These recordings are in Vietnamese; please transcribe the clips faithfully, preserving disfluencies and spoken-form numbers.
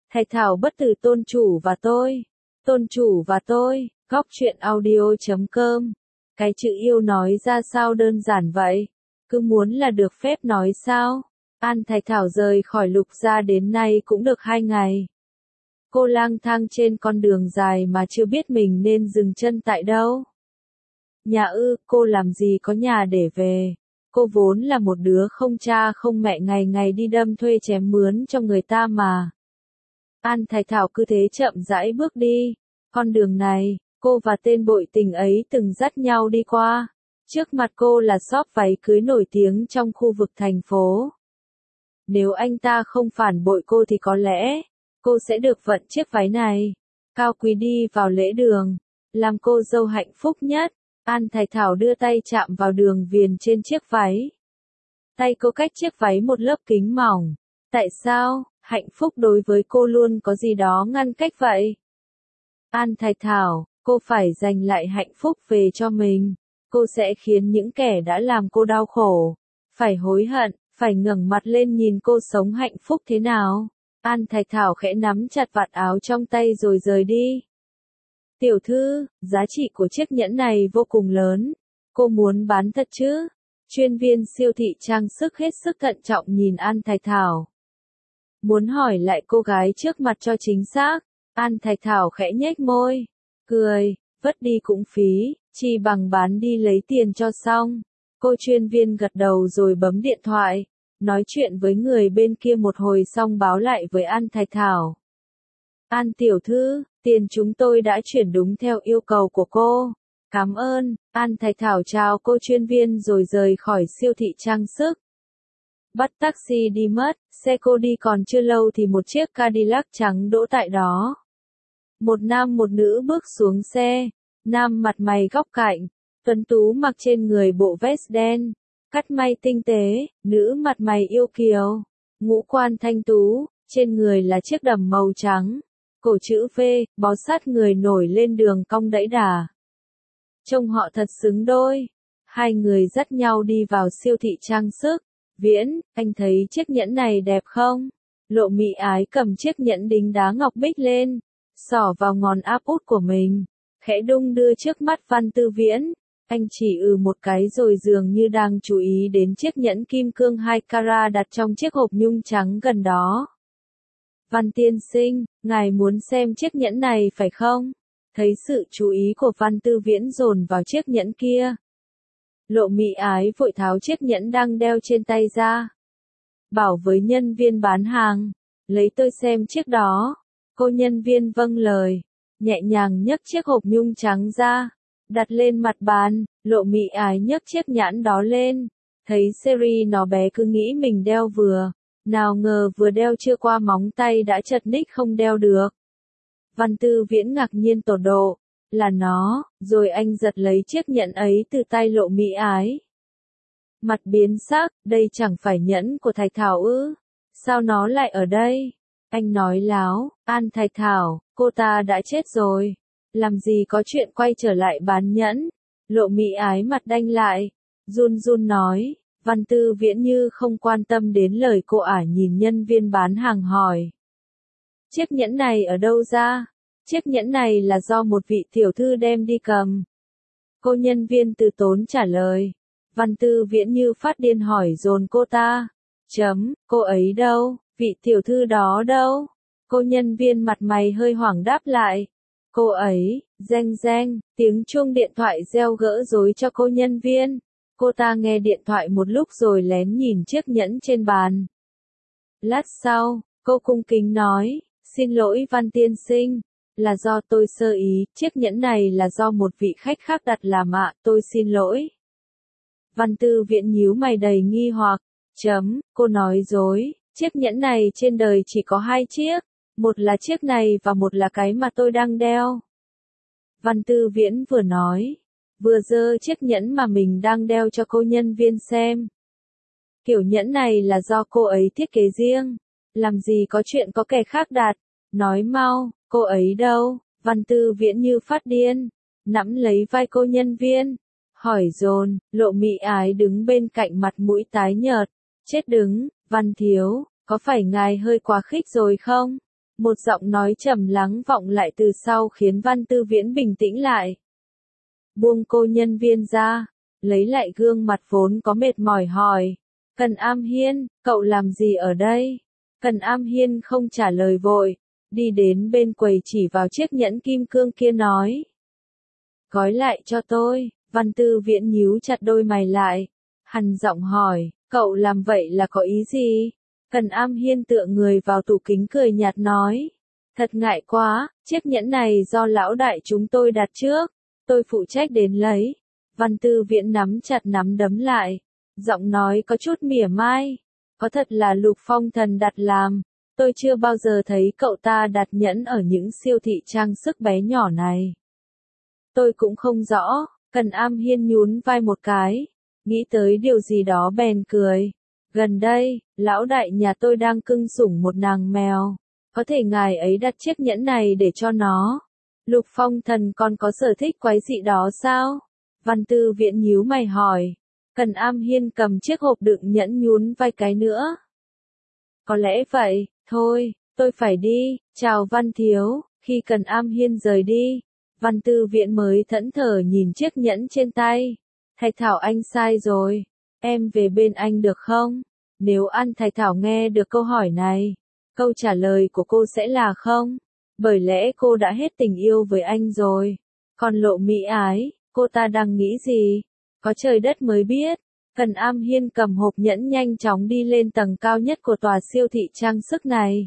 Thạch Thảo bất tử tôn chủ và tôi. Tôn chủ và tôi, góc truyện audio chấm com. Cái chữ yêu nói ra sao đơn giản vậy? Cứ muốn là được phép nói sao? An Thạch Thảo rời khỏi Lục gia đến nay cũng được hai ngày. Cô lang thang trên con đường dài mà chưa biết mình nên dừng chân tại đâu. Nhà ư, cô làm gì có nhà để về. Cô vốn là một đứa không cha không mẹ ngày ngày đi đâm thuê chém mướn cho người ta mà. An Thạch Thảo cứ thế chậm rãi bước đi. Con đường này, cô và tên bội tình ấy từng dắt nhau đi qua. Trước mặt cô là shop váy cưới nổi tiếng trong khu vực thành phố. Nếu anh ta không phản bội cô thì có lẽ, cô sẽ được vận chiếc váy này. Cao quý đi vào lễ đường, làm cô dâu hạnh phúc nhất. An Thạch Thảo đưa tay chạm vào đường viền trên chiếc váy. Tay cô cách chiếc váy một lớp kính mỏng. Tại sao, hạnh phúc đối với cô luôn có gì đó ngăn cách vậy? An Thạch Thảo, cô phải giành lại hạnh phúc về cho mình. Cô sẽ khiến những kẻ đã làm cô đau khổ, phải hối hận, phải ngẩng mặt lên nhìn cô sống hạnh phúc thế nào. An Thạch Thảo khẽ nắm chặt vạt áo trong tay rồi rời đi. Tiểu thư, giá trị của chiếc nhẫn này vô cùng lớn. Cô muốn bán thật chứ? Chuyên viên siêu thị trang sức hết sức thận trọng nhìn An Thạch Thảo. Muốn hỏi lại cô gái trước mặt cho chính xác. An Thạch Thảo khẽ nhếch môi, cười, vất đi cũng phí, chỉ bằng bán đi lấy tiền cho xong. Cô chuyên viên gật đầu rồi bấm điện thoại, nói chuyện với người bên kia một hồi xong báo lại với An Thạch Thảo. An tiểu thư, tiền chúng tôi đã chuyển đúng theo yêu cầu của cô. Cảm ơn. An Thạch Thảo chào cô chuyên viên rồi rời khỏi siêu thị trang sức. Bắt taxi đi mất, xe cô đi còn chưa lâu thì một chiếc Cadillac trắng đỗ tại đó. Một nam một nữ bước xuống xe, nam mặt mày góc cạnh, tuấn tú mặc trên người bộ vest đen, cắt may tinh tế, nữ mặt mày yêu kiều, ngũ quan thanh tú, trên người là chiếc đầm màu trắng, cổ chữ V, bó sát người nổi lên đường cong đẫy đà. Trông họ thật xứng đôi. Hai người dắt nhau đi vào siêu thị trang sức. Viễn, anh thấy chiếc nhẫn này đẹp không? Lộ Mị Ái cầm chiếc nhẫn đính đá ngọc bích lên, xỏ vào ngón áp út của mình, khẽ đung đưa trước mắt Văn Tư Viễn. Anh chỉ ừ một cái rồi dường như đang chú ý đến chiếc nhẫn kim cương hai carat đặt trong chiếc hộp nhung trắng gần đó. Văn tiên sinh, ngài muốn xem chiếc nhẫn này phải không? Thấy sự chú ý của Văn Tư Viễn dồn vào chiếc nhẫn kia. Lộ Mị Ái vội tháo chiếc nhẫn đang đeo trên tay ra. Bảo với nhân viên bán hàng, lấy tôi xem chiếc đó. Cô nhân viên vâng lời, nhẹ nhàng nhấc chiếc hộp nhung trắng ra, đặt lên mặt bàn. Lộ Mị Ái nhấc chiếc nhẫn đó lên, thấy series nó bé cứ nghĩ mình đeo vừa, nào ngờ vừa đeo chưa qua móng tay đã chật ních không đeo được. Văn Tư Viễn ngạc nhiên tột độ, là nó, rồi anh giật lấy chiếc nhẫn ấy từ tay Lộ Mị Ái. Mặt biến sắc, đây chẳng phải nhẫn của Thạch Thảo ư? Sao nó lại ở đây? Anh nói láo, An Thạch Thảo, cô ta đã chết rồi. Làm gì có chuyện quay trở lại bán nhẫn? Lộ Mị Ái mặt đanh lại, run run nói. Văn Tư Viễn như không quan tâm đến lời cô ả nhìn nhân viên bán hàng hỏi. Chiếc nhẫn này ở đâu ra? Chiếc nhẫn này là do một vị tiểu thư đem đi cầm. Cô nhân viên từ tốn trả lời. Văn Tư Viễn như phát điên hỏi dồn cô ta. Chấm, cô ấy đâu? Vị tiểu thư đó đâu? Cô nhân viên mặt mày hơi hoảng đáp lại. Cô ấy, reng reng, tiếng chuông điện thoại reo gỡ rối cho cô nhân viên. Cô ta nghe điện thoại một lúc rồi lén nhìn chiếc nhẫn trên bàn. Lát sau, cô cung kính nói, xin lỗi Văn tiên sinh, là do tôi sơ ý, chiếc nhẫn này là do một vị khách khác đặt làm ạ, tôi xin lỗi. Văn Tư Viễn nhíu mày đầy nghi hoặc, chấm, cô nói dối, chiếc nhẫn này trên đời chỉ có hai chiếc, một là chiếc này và một là cái mà tôi đang đeo. Văn Tư Viễn vừa nói, vừa giơ chiếc nhẫn mà mình đang đeo cho cô nhân viên xem. Kiểu nhẫn này là do cô ấy thiết kế riêng, làm gì có chuyện có kẻ khác đặt, nói mau, cô ấy đâu? Văn Tư Viễn như phát điên, nắm lấy vai cô nhân viên, hỏi dồn. Lộ Mị Ái đứng bên cạnh mặt mũi tái nhợt, chết đứng. Văn thiếu, có phải ngài hơi quá khích rồi không? Một giọng nói trầm lắng vọng lại từ sau khiến Văn Tư Viễn bình tĩnh lại. Buông cô nhân viên ra, lấy lại gương mặt vốn có mệt mỏi hỏi. Cần Am Hiên, cậu làm gì ở đây? Cần Am Hiên không trả lời vội, đi đến bên quầy chỉ vào chiếc nhẫn kim cương kia nói. Gói lại cho tôi. Văn Tư Viễn nhíu chặt đôi mày lại. Hằn giọng hỏi, cậu làm vậy là có ý gì? Cần Am Hiên tựa người vào tủ kính cười nhạt nói. Thật ngại quá, chiếc nhẫn này do lão đại chúng tôi đặt trước. Tôi phụ trách đến lấy. Văn Tư Viễn nắm chặt nắm đấm lại. Giọng nói có chút mỉa mai. Có thật là Lục Phong Thần đặt làm. Tôi chưa bao giờ thấy cậu ta đặt nhẫn ở những siêu thị trang sức bé nhỏ này. Tôi cũng không rõ. Cần Am Hiên nhún vai một cái. Nghĩ tới điều gì đó bèn cười. Gần đây, lão đại nhà tôi đang cưng sủng một nàng mèo. Có thể ngài ấy đặt chiếc nhẫn này để cho nó. Lục Phong Thần còn có sở thích quái dị đó sao? Văn Tư Viễn nhíu mày hỏi. Cần Am Hiên cầm chiếc hộp đựng nhẫn nhún vai cái nữa. Có lẽ vậy, thôi, tôi phải đi, chào Văn Thiếu. Khi Cần Am Hiên rời đi, Văn Tư Viễn mới thẫn thờ nhìn chiếc nhẫn trên tay. Thạch Thảo anh sai rồi, em về bên anh được không? Nếu An Thạch Thảo nghe được câu hỏi này, câu trả lời của cô sẽ là không. Bởi lẽ cô đã hết tình yêu với anh rồi. Còn Lộ Mỹ Ái, cô ta đang nghĩ gì? Có trời đất mới biết. Cần Am Hiên cầm hộp nhẫn nhanh chóng đi lên tầng cao nhất của tòa siêu thị trang sức này.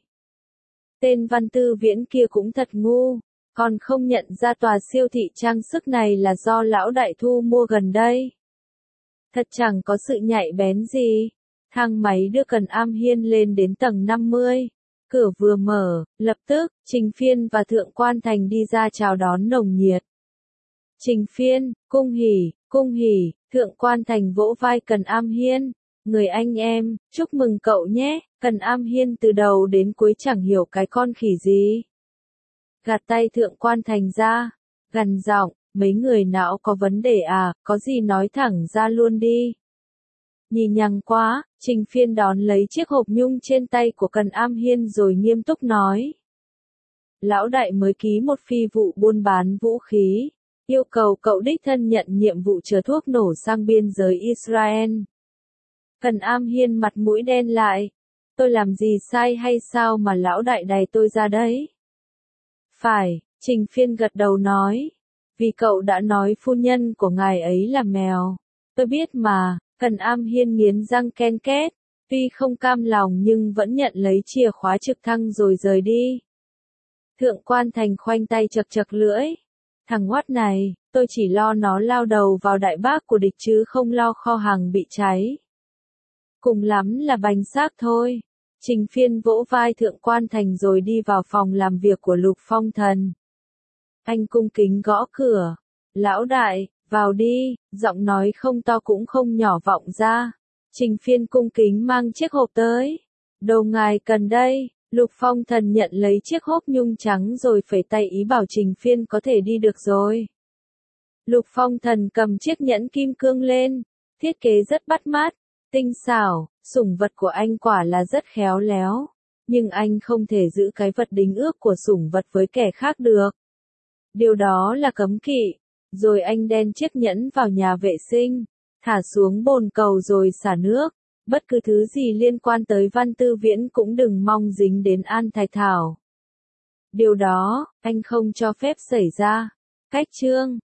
Tên Văn Tư Viễn kia cũng thật ngu, còn không nhận ra tòa siêu thị trang sức này là do lão đại thu mua gần đây. Thật chẳng có sự nhạy bén gì. Thang máy đưa Cần Am Hiên lên đến tầng năm mươi. Cửa vừa mở, lập tức, Trình Phiên và Thượng Quan Thành đi ra chào đón nồng nhiệt. Trình Phiên, cung hỉ, cung hỉ, Thượng Quan Thành vỗ vai Cần Am Hiên. Người anh em, chúc mừng cậu nhé. Cần Am Hiên từ đầu đến cuối chẳng hiểu cái con khỉ gì. Gạt tay Thượng Quan Thành ra, gằn giọng, mấy người não có vấn đề à, có gì nói thẳng ra luôn đi. Nhì nhằng quá, Trình Phiên đón lấy chiếc hộp nhung trên tay của Cần Am Hiên rồi nghiêm túc nói. Lão đại mới ký một phi vụ buôn bán vũ khí, yêu cầu cậu đích thân nhận nhiệm vụ chở thuốc nổ sang biên giới Israel. Cần Am Hiên mặt mũi đen lại. Tôi làm gì sai hay sao mà lão đại đày tôi ra đấy? Phải, Trình Phiên gật đầu nói. Vì cậu đã nói phu nhân của ngài ấy là mèo. Tôi biết mà. Cần Am Hiên nghiến răng ken két, tuy không cam lòng nhưng vẫn nhận lấy chìa khóa trực thăng rồi rời đi. Thượng Quan Thành khoanh tay chật chật lưỡi. Thằng ngoắt này, tôi chỉ lo nó lao đầu vào đại bác của địch chứ không lo kho hàng bị cháy. Cùng lắm là bánh xác thôi. Trình Phiên vỗ vai Thượng Quan Thành rồi đi vào phòng làm việc của Lục Phong Thần. Anh cung kính gõ cửa. Lão đại, vào đi, giọng nói không to cũng không nhỏ vọng ra. Trình Phiên cung kính mang chiếc hộp tới. Đồ ngài cần đây. Lục Phong Thần nhận lấy chiếc hộp nhung trắng rồi phẩy tay ý bảo Trình Phiên có thể đi được rồi. Lục Phong Thần cầm chiếc nhẫn kim cương lên. Thiết kế rất bắt mắt, tinh xảo, sủng vật của anh quả là rất khéo léo. Nhưng anh không thể giữ cái vật đính ước của sủng vật với kẻ khác được. Điều đó là cấm kỵ. Rồi anh đen chiếc nhẫn vào nhà vệ sinh, thả xuống bồn cầu rồi xả nước. Bất cứ thứ gì liên quan tới Văn Tư Viễn cũng đừng mong dính đến An Thạch Thảo. Điều đó, anh không cho phép xảy ra. Cách chương